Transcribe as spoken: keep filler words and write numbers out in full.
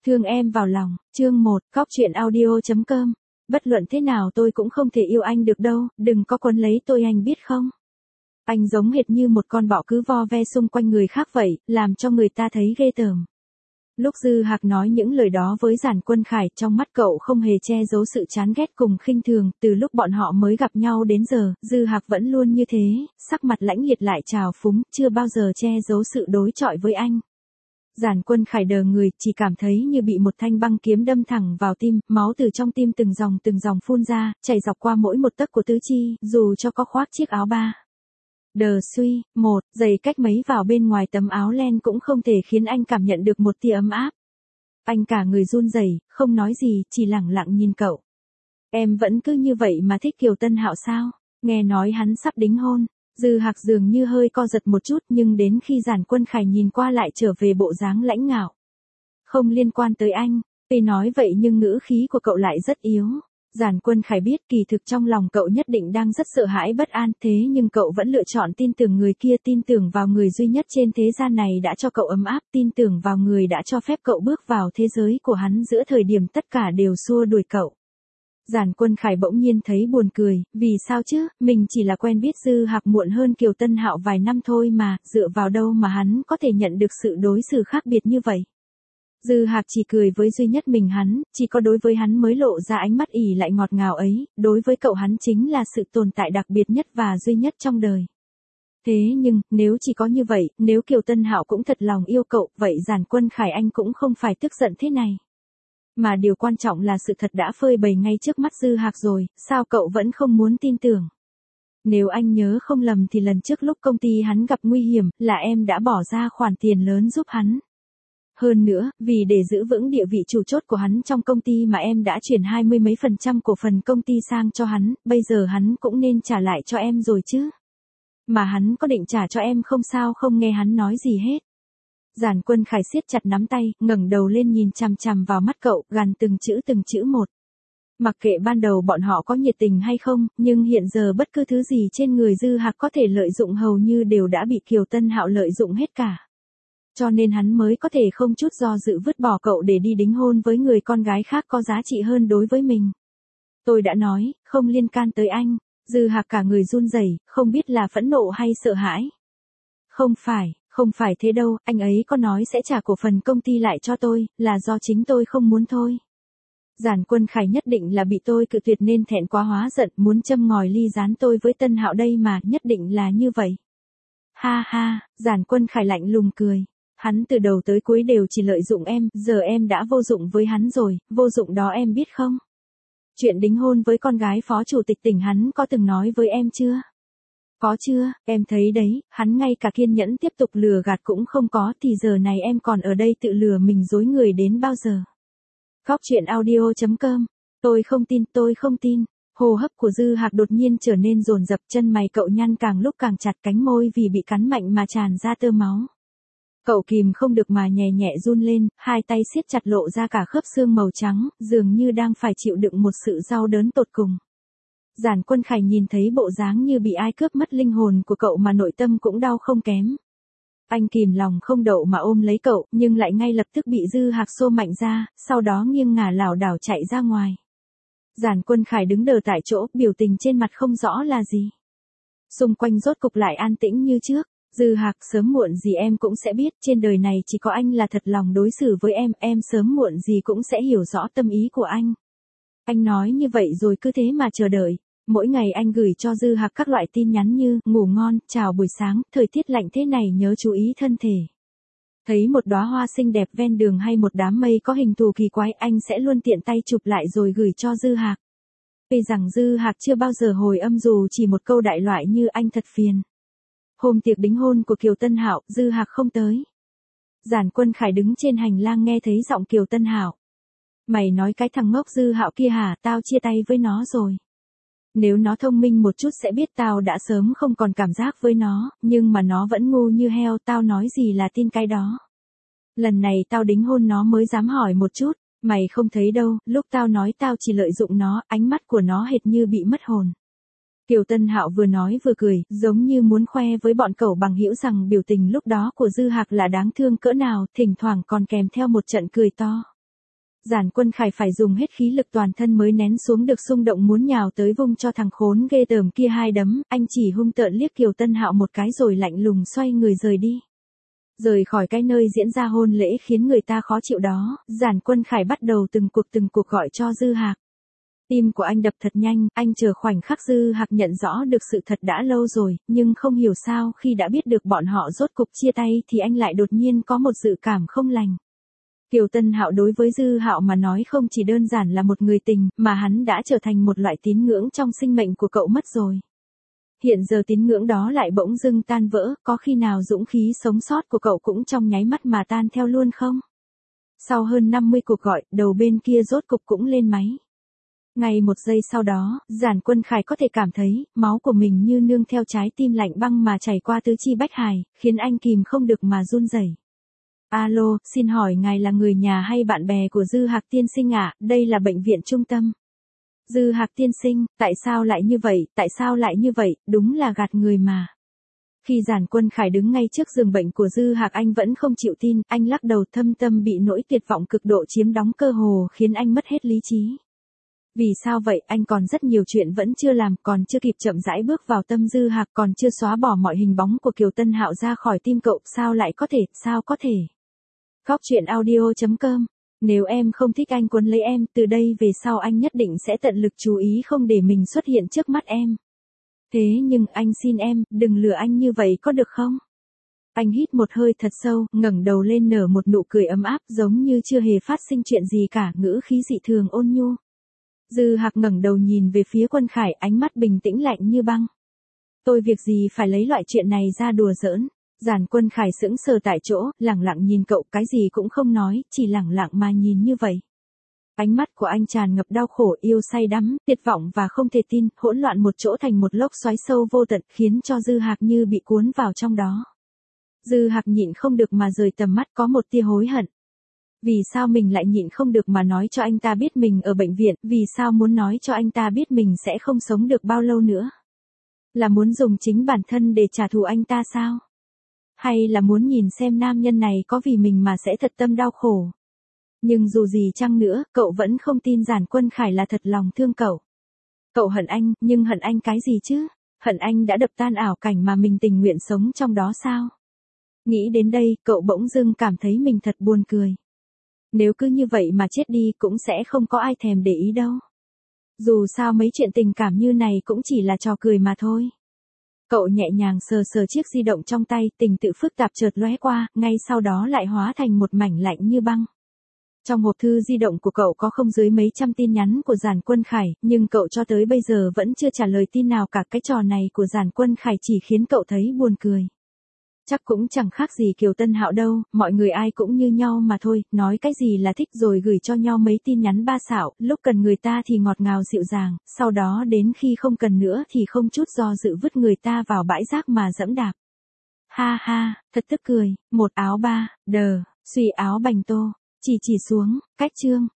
Thương em vào lòng, chương một, cóc truyện audio chấm com. Bất luận thế nào tôi cũng không thể yêu anh được đâu, đừng có quấn lấy tôi anh biết không. Anh giống hệt như một con bọ cứ vo ve xung quanh người khác vậy, làm cho người ta thấy ghê tởm. Lúc Dư Hạc nói những lời đó với Giản Quân Khải, trong mắt cậu không hề che giấu sự chán ghét cùng khinh thường, từ lúc bọn họ mới gặp nhau đến giờ, Dư Hạc vẫn luôn như thế, sắc mặt lãnh liệt lại trào phúng, chưa bao giờ che giấu sự đối chọi với anh. Giản Quân Khải đờ người, chỉ cảm thấy như bị một thanh băng kiếm đâm thẳng vào tim, máu từ trong tim từng dòng từng dòng phun ra, chảy dọc qua mỗi một tấc của tứ chi, dù cho có khoác chiếc áo ba. Đờ suy, một, giày cách mấy vào bên ngoài tấm áo len cũng không thể khiến anh cảm nhận được một tia ấm áp. Anh cả người run rẩy, không nói gì, chỉ lẳng lặng nhìn cậu. Em vẫn cứ như vậy mà thích Kiều Tân Hạo sao? Nghe nói hắn sắp đính hôn. Dư Hạc dường như hơi co giật một chút, nhưng đến khi Giản Quân Khải nhìn qua lại trở về bộ dáng lãnh ngạo. Không liên quan tới anh. Tuy nói vậy nhưng ngữ khí của cậu lại rất yếu. Giản Quân Khải biết kỳ thực trong lòng cậu nhất định đang rất sợ hãi bất an, thế nhưng cậu vẫn lựa chọn tin tưởng người kia, tin tưởng vào người duy nhất trên thế gian này đã cho cậu ấm áp, tin tưởng vào người đã cho phép cậu bước vào thế giới của hắn giữa thời điểm tất cả đều xua đuổi cậu. Giản Quân Khải bỗng nhiên thấy buồn cười, vì sao chứ, mình chỉ là quen biết Dư Hạc muộn hơn Kiều Tân Hạo vài năm thôi mà, dựa vào đâu mà hắn có thể nhận được sự đối xử khác biệt như vậy. Dư Hạc chỉ cười với duy nhất mình hắn, chỉ có đối với hắn mới lộ ra ánh mắt ỉ lại ngọt ngào ấy, đối với cậu hắn chính là sự tồn tại đặc biệt nhất và duy nhất trong đời. Thế nhưng, nếu chỉ có như vậy, nếu Kiều Tân Hạo cũng thật lòng yêu cậu, vậy Giản Quân Khải anh cũng không phải tức giận thế này. Mà điều quan trọng là sự thật đã phơi bày ngay trước mắt Dư Hạc rồi, sao cậu vẫn không muốn tin tưởng? Nếu anh nhớ không lầm thì lần trước lúc công ty hắn gặp nguy hiểm, là em đã bỏ ra khoản tiền lớn giúp hắn. Hơn nữa, vì để giữ vững địa vị chủ chốt của hắn trong công ty mà em đã chuyển hai mươi mấy phần trăm cổ phần công ty sang cho hắn, bây giờ hắn cũng nên trả lại cho em rồi chứ. Mà hắn có định trả cho em không sao không nghe hắn nói gì hết. Giản Quân Khải siết chặt nắm tay, ngẩng đầu lên nhìn chằm chằm vào mắt cậu, gằn từng chữ từng chữ một. Mặc kệ ban đầu bọn họ có nhiệt tình hay không, nhưng hiện giờ bất cứ thứ gì trên người Dư Hạc có thể lợi dụng hầu như đều đã bị Kiều Tân Hạo lợi dụng hết cả. Cho nên hắn mới có thể không chút do dự vứt bỏ cậu để đi đính hôn với người con gái khác có giá trị hơn đối với mình. Tôi đã nói, không liên can tới anh. Dư Hạc cả người run rẩy, không biết là phẫn nộ hay sợ hãi. Không phải. Không phải thế đâu, anh ấy có nói sẽ trả cổ phần công ty lại cho tôi, là do chính tôi không muốn thôi. Giản Quân Khải nhất định là bị tôi cự tuyệt nên thẹn quá hóa giận, muốn châm ngòi ly gián tôi với Tân Hạo đây mà, nhất định là như vậy. Ha ha, Giản Quân Khải lạnh lùng cười. Hắn từ đầu tới cuối đều chỉ lợi dụng em, giờ em đã vô dụng với hắn rồi, vô dụng đó em biết không? Chuyện đính hôn với con gái phó chủ tịch tỉnh hắn có từng nói với em chưa? Có chưa, em thấy đấy, hắn ngay cả kiên nhẫn tiếp tục lừa gạt cũng không có, thì giờ này em còn ở đây tự lừa mình dối người đến bao giờ. Cóc truyện audio chấm com. Tôi không tin, tôi không tin. Hô hấp của Dư Hạc đột nhiên trở nên dồn dập, chân mày cậu nhăn càng lúc càng chặt, cánh môi vì bị cắn mạnh mà tràn ra tơ máu. Cậu kìm không được mà nhẹ nhẹ run lên, hai tay siết chặt lộ ra cả khớp xương màu trắng, dường như đang phải chịu đựng một sự đau đớn tột cùng. Giản Quân Khải nhìn thấy bộ dáng như bị ai cướp mất linh hồn của cậu mà nội tâm cũng đau không kém. Anh kìm lòng không đậu mà ôm lấy cậu, nhưng lại ngay lập tức bị Dư Hạc xô mạnh ra, sau đó nghiêng ngả lảo đảo chạy ra ngoài. Giản Quân Khải đứng đờ tại chỗ, biểu tình trên mặt không rõ là gì. Xung quanh rốt cục lại an tĩnh như trước. Dư Hạc, sớm muộn gì em cũng sẽ biết, trên đời này chỉ có anh là thật lòng đối xử với em, em sớm muộn gì cũng sẽ hiểu rõ tâm ý của anh. Anh nói như vậy rồi cứ thế mà chờ đợi. Mỗi ngày anh gửi cho Dư Hạc các loại tin nhắn như, ngủ ngon, chào buổi sáng, thời tiết lạnh thế này nhớ chú ý thân thể. Thấy một đóa hoa xinh đẹp ven đường hay một đám mây có hình thù kỳ quái, anh sẽ luôn tiện tay chụp lại rồi gửi cho Dư Hạc. Tuy rằng Dư Hạc chưa bao giờ hồi âm dù chỉ một câu đại loại như anh thật phiền. Hôm tiệc đính hôn của Kiều Tân Hạo, Dư Hạc không tới. Giản Quân Khải đứng trên hành lang nghe thấy giọng Kiều Tân Hạo. Mày nói cái thằng ngốc Dư Hạo kia hả, tao chia tay với nó rồi. Nếu nó thông minh một chút sẽ biết tao đã sớm không còn cảm giác với nó, nhưng mà nó vẫn ngu như heo, tao nói gì là tin cái đó. Lần này tao đính hôn nó mới dám hỏi một chút, mày không thấy đâu, lúc tao nói tao chỉ lợi dụng nó, ánh mắt của nó hệt như bị mất hồn. Kiều Tân Hạo vừa nói vừa cười, giống như muốn khoe với bọn cẩu bằng hữu rằng biểu tình lúc đó của Dư Hạc là đáng thương cỡ nào, thỉnh thoảng còn kèm theo một trận cười to. Giản Quân Khải phải dùng hết khí lực toàn thân mới nén xuống được xung động muốn nhào tới vung cho thằng khốn ghê tởm kia hai đấm, anh chỉ hung tợn liếc Kiều Tân Hạo một cái rồi lạnh lùng xoay người rời đi. Rời khỏi cái nơi diễn ra hôn lễ khiến người ta khó chịu đó, Giản Quân Khải bắt đầu từng cuộc từng cuộc gọi cho Dư Hạc. Tim của anh đập thật nhanh, anh chờ khoảnh khắc Dư Hạc nhận rõ được sự thật đã lâu rồi, nhưng không hiểu sao khi đã biết được bọn họ rốt cục chia tay thì anh lại đột nhiên có một dự cảm không lành. Kiều Tân Hạo đối với Dư Hạo mà nói không chỉ đơn giản là một người tình, mà hắn đã trở thành một loại tín ngưỡng trong sinh mệnh của cậu mất rồi. Hiện giờ tín ngưỡng đó lại bỗng dưng tan vỡ, có khi nào dũng khí sống sót của cậu cũng trong nháy mắt mà tan theo luôn không? Sau hơn năm mươi cuộc gọi, đầu bên kia rốt cục cũng lên máy. Ngay một giây sau đó, Giản Quân Khải có thể cảm thấy, máu của mình như nương theo trái tim lạnh băng mà chảy qua tứ chi bách hải, khiến anh kìm không được mà run rẩy. Alo, xin hỏi ngài là người nhà hay bạn bè của Dư Hạc tiên sinh ạ, à? Đây là bệnh viện trung tâm. Dư Hạc tiên sinh, tại sao lại như vậy, tại sao lại như vậy, đúng là gạt người mà. Khi Giản Quân Khải đứng ngay trước giường bệnh của Dư Hạc anh vẫn không chịu tin, anh lắc đầu thâm tâm bị nỗi tuyệt vọng cực độ chiếm đóng cơ hồ khiến anh mất hết lý trí. Vì sao vậy, anh còn rất nhiều chuyện vẫn chưa làm, còn chưa kịp chậm rãi bước vào tâm Dư Hạc, còn chưa xóa bỏ mọi hình bóng của Kiều Tân Hạo ra khỏi tim cậu, sao lại có thể, sao có thể. Góc truyện audio chấm com. Nếu em không thích anh quấn lấy em, từ đây về sau anh nhất định sẽ tận lực chú ý không để mình xuất hiện trước mắt em. Thế nhưng anh xin em, đừng lừa anh như vậy có được không? Anh hít một hơi thật sâu, ngẩng đầu lên nở một nụ cười ấm áp giống như chưa hề phát sinh chuyện gì cả, ngữ khí dị thường ôn nhu. Dư Hạc ngẩng đầu nhìn về phía Quân Khải, ánh mắt bình tĩnh lạnh như băng. Tôi việc gì phải lấy loại chuyện này ra đùa giỡn. Giản Quân Khải sững sờ tại chỗ, lẳng lặng nhìn cậu, cái gì cũng không nói, chỉ lẳng lặng mà nhìn như vậy. Ánh mắt của anh tràn ngập đau khổ, yêu say đắm, tuyệt vọng và không thể tin, hỗn loạn một chỗ thành một lốc xoáy sâu vô tận, khiến cho Dư Hạc như bị cuốn vào trong đó. Dư Hạc nhịn không được mà rời tầm mắt, có một tia hối hận. Vì sao mình lại nhịn không được mà nói cho anh ta biết mình ở bệnh viện, vì sao muốn nói cho anh ta biết mình sẽ không sống được bao lâu nữa? Là muốn dùng chính bản thân để trả thù anh ta sao? Hay là muốn nhìn xem nam nhân này có vì mình mà sẽ thật tâm đau khổ? Nhưng dù gì chăng nữa, cậu vẫn không tin Giản Quân Khải là thật lòng thương cậu. Cậu hận anh, nhưng hận anh cái gì chứ? Hận anh đã đập tan ảo cảnh mà mình tình nguyện sống trong đó sao? Nghĩ đến đây, cậu bỗng dưng cảm thấy mình thật buồn cười. Nếu cứ như vậy mà chết đi cũng sẽ không có ai thèm để ý đâu. Dù sao mấy chuyện tình cảm như này cũng chỉ là trò cười mà thôi. Cậu nhẹ nhàng sờ sờ chiếc di động trong tay, tình tự phức tạp chợt lóe qua, ngay sau đó lại hóa thành một mảnh lạnh như băng. Trong hộp thư di động của cậu có không dưới mấy trăm tin nhắn của Giản Quân Khải, nhưng cậu cho tới bây giờ vẫn chưa trả lời tin nào cả. Cái trò này của Giản Quân Khải chỉ khiến cậu thấy buồn cười. Chắc cũng chẳng khác gì Kiều Tân Hạo đâu, mọi người ai cũng như nhau mà thôi, nói cái gì là thích rồi gửi cho nhau mấy tin nhắn ba xạo, lúc cần người ta thì ngọt ngào dịu dàng, sau đó đến khi không cần nữa thì không chút do dự vứt người ta vào bãi rác mà dẫm đạp. Ha ha, thật tức cười, một áo ba, đờ, suy áo bành tô, chỉ chỉ xuống, cách chương.